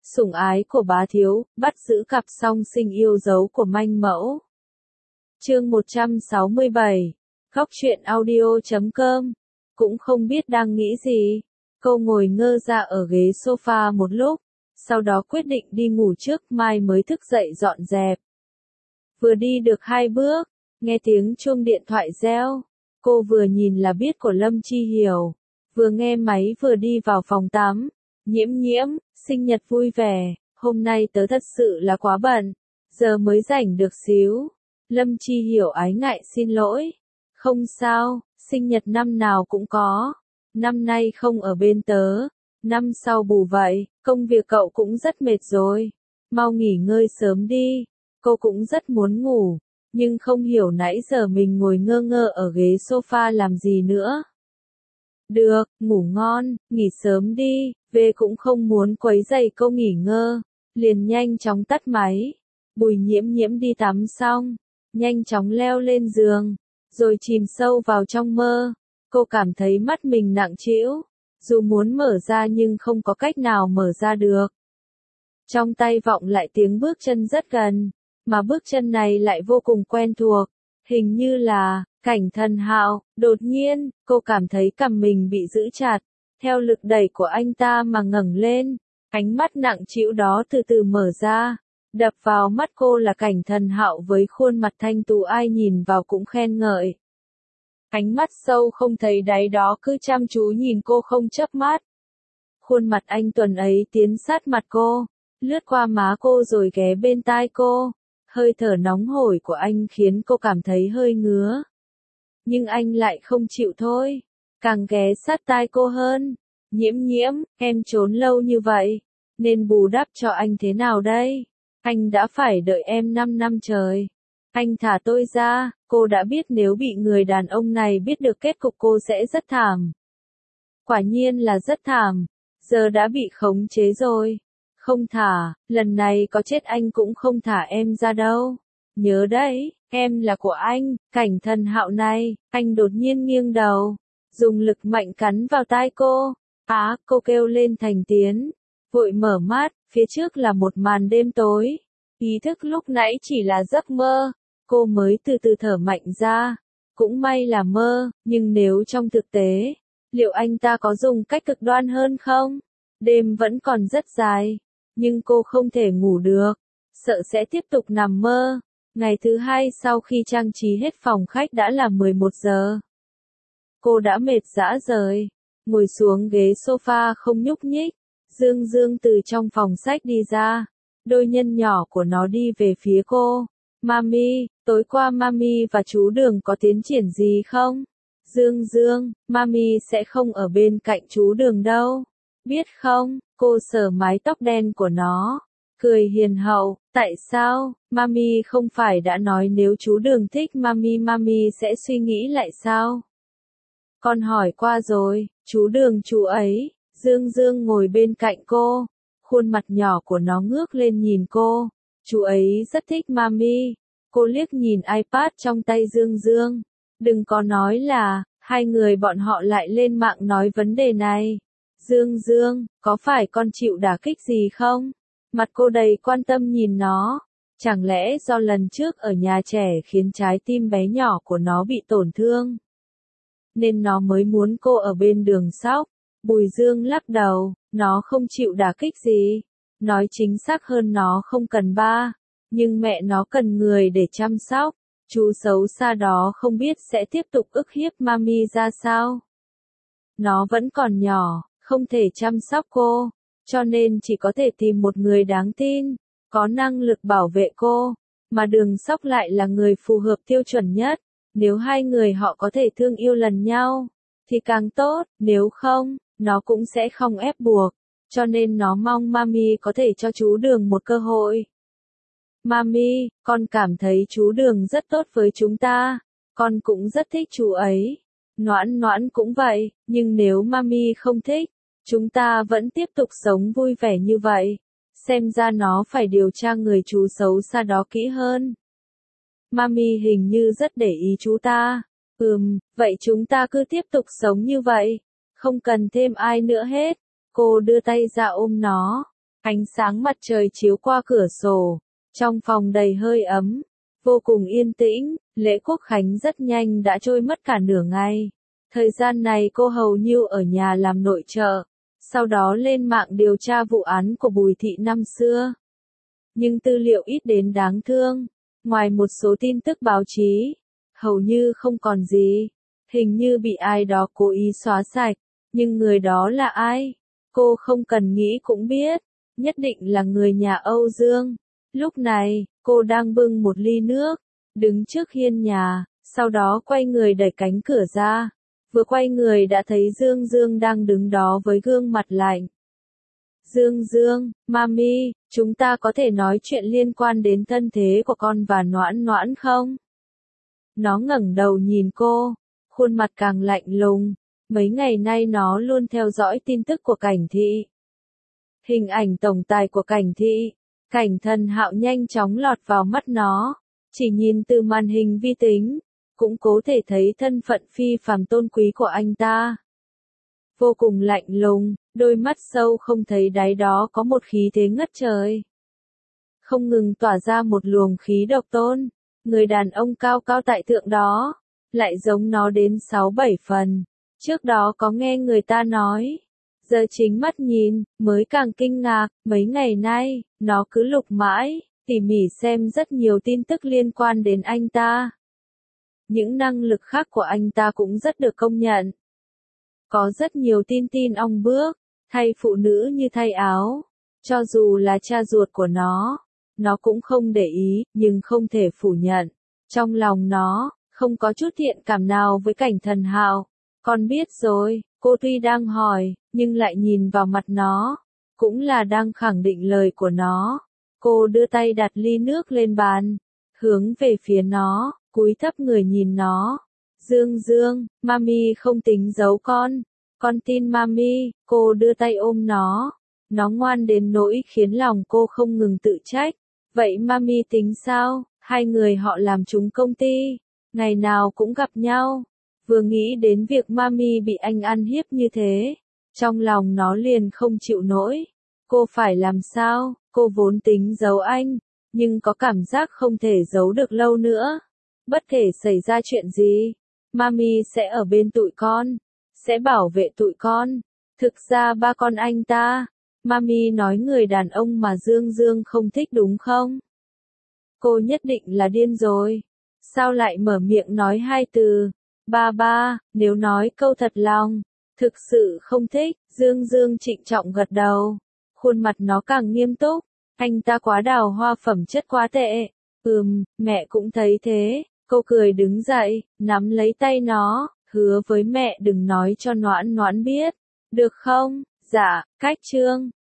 Sủng ái của bá thiếu, bắt giữ cặp song sinh yêu dấu của manh mẫu. Chương 167. Góc truyện audio.com. Cũng không biết đang nghĩ gì. Cô ngồi ngơ ra ở ghế sofa một lúc, sau đó quyết định đi ngủ trước, mai mới thức dậy dọn dẹp. Vừa đi được 2 bước, nghe tiếng chuông điện thoại reo. Cô vừa nhìn là biết của Lâm Chi Hiểu. Vừa nghe máy vừa đi vào phòng tắm. Nhiễm nhiễm, sinh nhật vui vẻ, hôm nay tớ thật sự là quá bận, giờ mới rảnh được xíu. Lâm Chi Hiểu ái ngại xin lỗi. Không sao, sinh nhật năm nào cũng có. Năm nay không ở bên tớ, năm sau bù vậy, công việc cậu cũng rất mệt rồi. Mau nghỉ ngơi sớm đi. Cô cũng rất muốn ngủ, nhưng không hiểu nãy giờ mình ngồi ngơ ngơ ở ghế sofa làm gì nữa. Được, ngủ ngon, nghỉ sớm đi, về cũng không muốn quấy rầy cô nghỉ ngơi, liền nhanh chóng tắt máy. Bùi nhiễm nhiễm đi tắm xong, nhanh chóng leo lên giường, rồi chìm sâu vào trong mơ. Cô cảm thấy mắt mình nặng trĩu, dù muốn mở ra nhưng không có cách nào mở ra được. Trong tay vọng lại tiếng bước chân rất gần, mà bước chân này lại vô cùng quen thuộc, hình như là Cảnh Thần Hạo. Đột nhiên, cô cảm thấy cằm mình bị giữ chặt, theo lực đẩy của anh ta mà ngẩng lên, ánh mắt nặng trĩu đó từ từ mở ra, đập vào mắt cô là Cảnh Thần Hạo với khuôn mặt thanh tú ai nhìn vào cũng khen ngợi. Ánh mắt sâu không thấy đáy đó cứ chăm chú nhìn cô không chớp mắt. Khuôn mặt anh tuấn ấy tiến sát mặt cô, lướt qua má cô rồi ghé bên tai cô. Hơi thở nóng hổi của anh khiến cô cảm thấy hơi ngứa. Nhưng anh lại không chịu thôi, càng ghé sát tai cô hơn. Nhiễm nhiễm, em trốn lâu như vậy, nên bù đắp cho anh thế nào đây? Anh đã phải đợi em 5 năm trời. Anh thả tôi ra, cô đã biết nếu bị người đàn ông này biết được kết cục cô sẽ rất thảm. Quả nhiên là rất thảm, giờ đã bị khống chế rồi. Không thả, lần này có chết anh cũng không thả em ra đâu. Nhớ đấy, em là của anh. Cảnh Thần Hạo này. Anh đột nhiên nghiêng đầu, dùng lực mạnh cắn vào tai cô. Cô kêu lên thành tiếng, vội mở mắt, phía trước là một màn đêm tối. Ý thức lúc nãy chỉ là giấc mơ, cô mới từ từ thở mạnh ra. Cũng may là mơ, nhưng nếu trong thực tế, liệu anh ta có dùng cách cực đoan hơn không? Đêm vẫn còn rất dài, nhưng cô không thể ngủ được, sợ sẽ tiếp tục nằm mơ. Ngày thứ hai sau khi trang trí hết phòng khách đã là 11 giờ. Cô đã mệt rã rời, ngồi xuống ghế sofa không nhúc nhích. Dương Dương từ trong phòng sách đi ra, đôi chân nhỏ của nó đi về phía cô. Mami, tối qua Mami và chú Đường có tiến triển gì không? Dương Dương, Mami sẽ không ở bên cạnh chú Đường đâu. Biết không? Cô sờ mái tóc đen của nó, cười hiền hậu. Tại sao? Mami không phải đã nói nếu chú Đường thích Mami, Mami sẽ suy nghĩ lại sao? Con hỏi qua rồi, chú Đường chú ấy. Dương Dương ngồi bên cạnh cô, khuôn mặt nhỏ của nó ngước lên nhìn cô. Chú ấy rất thích Mami. Cô liếc nhìn iPad trong tay Dương Dương. Đừng có nói là, hai người bọn họ lại lên mạng nói vấn đề này. Dương Dương, có phải con chịu đả kích gì không? Mặt cô đầy quan tâm nhìn nó. Chẳng lẽ do lần trước ở nhà trẻ khiến trái tim bé nhỏ của nó bị tổn thương, nên nó mới muốn cô ở bên Đường sóc? Bùi Dương lắc đầu, nó không chịu đả kích gì. Nói chính xác hơn nó không cần ba, nhưng mẹ nó cần người để chăm sóc. Chú xấu xa đó không biết sẽ tiếp tục ức hiếp Mami ra sao. Nó vẫn còn nhỏ, không thể chăm sóc cô, cho nên chỉ có thể tìm một người đáng tin, có năng lực bảo vệ cô, mà Đường sóc lại là người phù hợp tiêu chuẩn nhất. Nếu hai người họ có thể thương yêu lần nhau, thì càng tốt, nếu không, nó cũng sẽ không ép buộc, cho nên nó mong Mami có thể cho chú Đường một cơ hội. Mami, con cảm thấy chú Đường rất tốt với chúng ta, con cũng rất thích chú ấy. Noãn Noãn cũng vậy, nhưng nếu Mami không thích, chúng ta vẫn tiếp tục sống vui vẻ như vậy. Xem ra nó phải điều tra người chú xấu xa đó kỹ hơn. Mami hình như rất để ý chú ta. Vậy chúng ta cứ tiếp tục sống như vậy, không cần thêm ai nữa hết. Cô đưa tay ra ôm nó. Ánh sáng mặt trời chiếu qua cửa sổ, trong phòng đầy hơi ấm, vô cùng yên tĩnh. Lễ Quốc Khánh rất nhanh đã trôi mất cả nửa ngày. Thời gian này cô hầu như ở nhà làm nội trợ, sau đó lên mạng điều tra vụ án của Bùi Thị năm xưa. Nhưng tư liệu ít đến đáng thương, ngoài một số tin tức báo chí, hầu như không còn gì. Hình như bị ai đó cố ý xóa sạch, nhưng người đó là ai? Cô không cần nghĩ cũng biết, nhất định là người nhà Âu Dương. Lúc này, cô đang bưng một ly nước, đứng trước hiên nhà, sau đó quay người đẩy cánh cửa ra. Vừa quay người đã thấy Dương Dương đang đứng đó với gương mặt lạnh. Dương Dương, Mami, chúng ta có thể nói chuyện liên quan đến thân thế của con và Noãn Noãn không? Nó ngẩng đầu nhìn cô, khuôn mặt càng lạnh lùng. Mấy ngày nay nó luôn theo dõi tin tức của Cảnh Thị. Hình ảnh tổng tài của Cảnh Thị, Cảnh Thần Hạo nhanh chóng lọt vào mắt nó. Chỉ nhìn từ màn hình vi tính, cũng có thể thấy thân phận phi phàm tôn quý của anh ta. Vô cùng lạnh lùng, đôi mắt sâu không thấy đáy đó có một khí thế ngất trời. Không ngừng tỏa ra một luồng khí độc tôn. Người đàn ông cao cao tại thượng đó, lại giống nó đến 6-7 phần. Trước đó có nghe người ta nói, giờ chính mắt nhìn, mới càng kinh ngạc. Mấy ngày nay, nó cứ lục mãi, tỉ mỉ xem rất nhiều tin tức liên quan đến anh ta. Những năng lực khác của anh ta cũng rất được công nhận. Có rất nhiều tin ong bước, thay phụ nữ như thay áo. Cho dù là cha ruột của nó cũng không để ý, nhưng không thể phủ nhận. Trong lòng nó, không có chút thiện cảm nào với Cảnh Thần Hạo. Con biết rồi, cô tuy đang hỏi, nhưng lại nhìn vào mặt nó, cũng là đang khẳng định lời của nó. Cô đưa tay đặt ly nước lên bàn, hướng về phía nó, cúi thấp người nhìn nó. Dương Dương, Mami không tính giấu con tin Mami. Cô đưa tay ôm nó. Nó ngoan đến nỗi khiến lòng cô không ngừng tự trách. Vậy Mami tính sao? Hai người họ làm chung công ty, ngày nào cũng gặp nhau. Vừa nghĩ đến việc Mami bị anh ăn hiếp như thế, trong lòng nó liền không chịu nổi. Cô phải làm sao? Cô vốn tính giấu anh, nhưng có cảm giác không thể giấu được lâu nữa. Bất kể xảy ra chuyện gì, Mami sẽ ở bên tụi con, sẽ bảo vệ tụi con. Thực ra ba con anh ta, Mami nói người đàn ông mà Dương Dương không thích đúng không? Cô nhất định là điên rồi. Sao lại mở miệng nói hai từ? Ba, nếu nói câu thật lòng, thực sự không thích. Dương Dương trịnh trọng gật đầu. Khuôn mặt nó càng nghiêm túc. Anh ta quá đào hoa, phẩm chất quá tệ. Mẹ cũng thấy thế. Cô cười đứng dậy, nắm lấy tay nó, hứa với mẹ đừng nói cho Noãn Noãn biết. Được không? Dạ, cách chương.